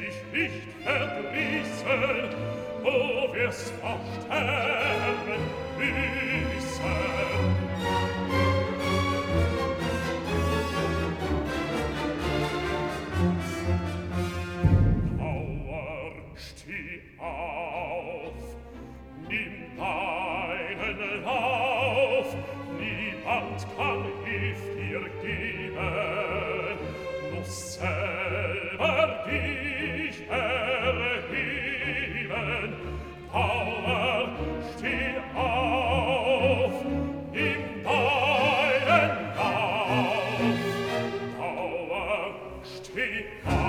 dich nicht verdrießen, du wirst auch sterben müssen. Bauer, steh auf, nimm deinen Lauf, niemand kann Hilf dir geben, musst selber dich erheben. Bauer, steh auf, nimm deinen Lauf, Bauer, steh auf.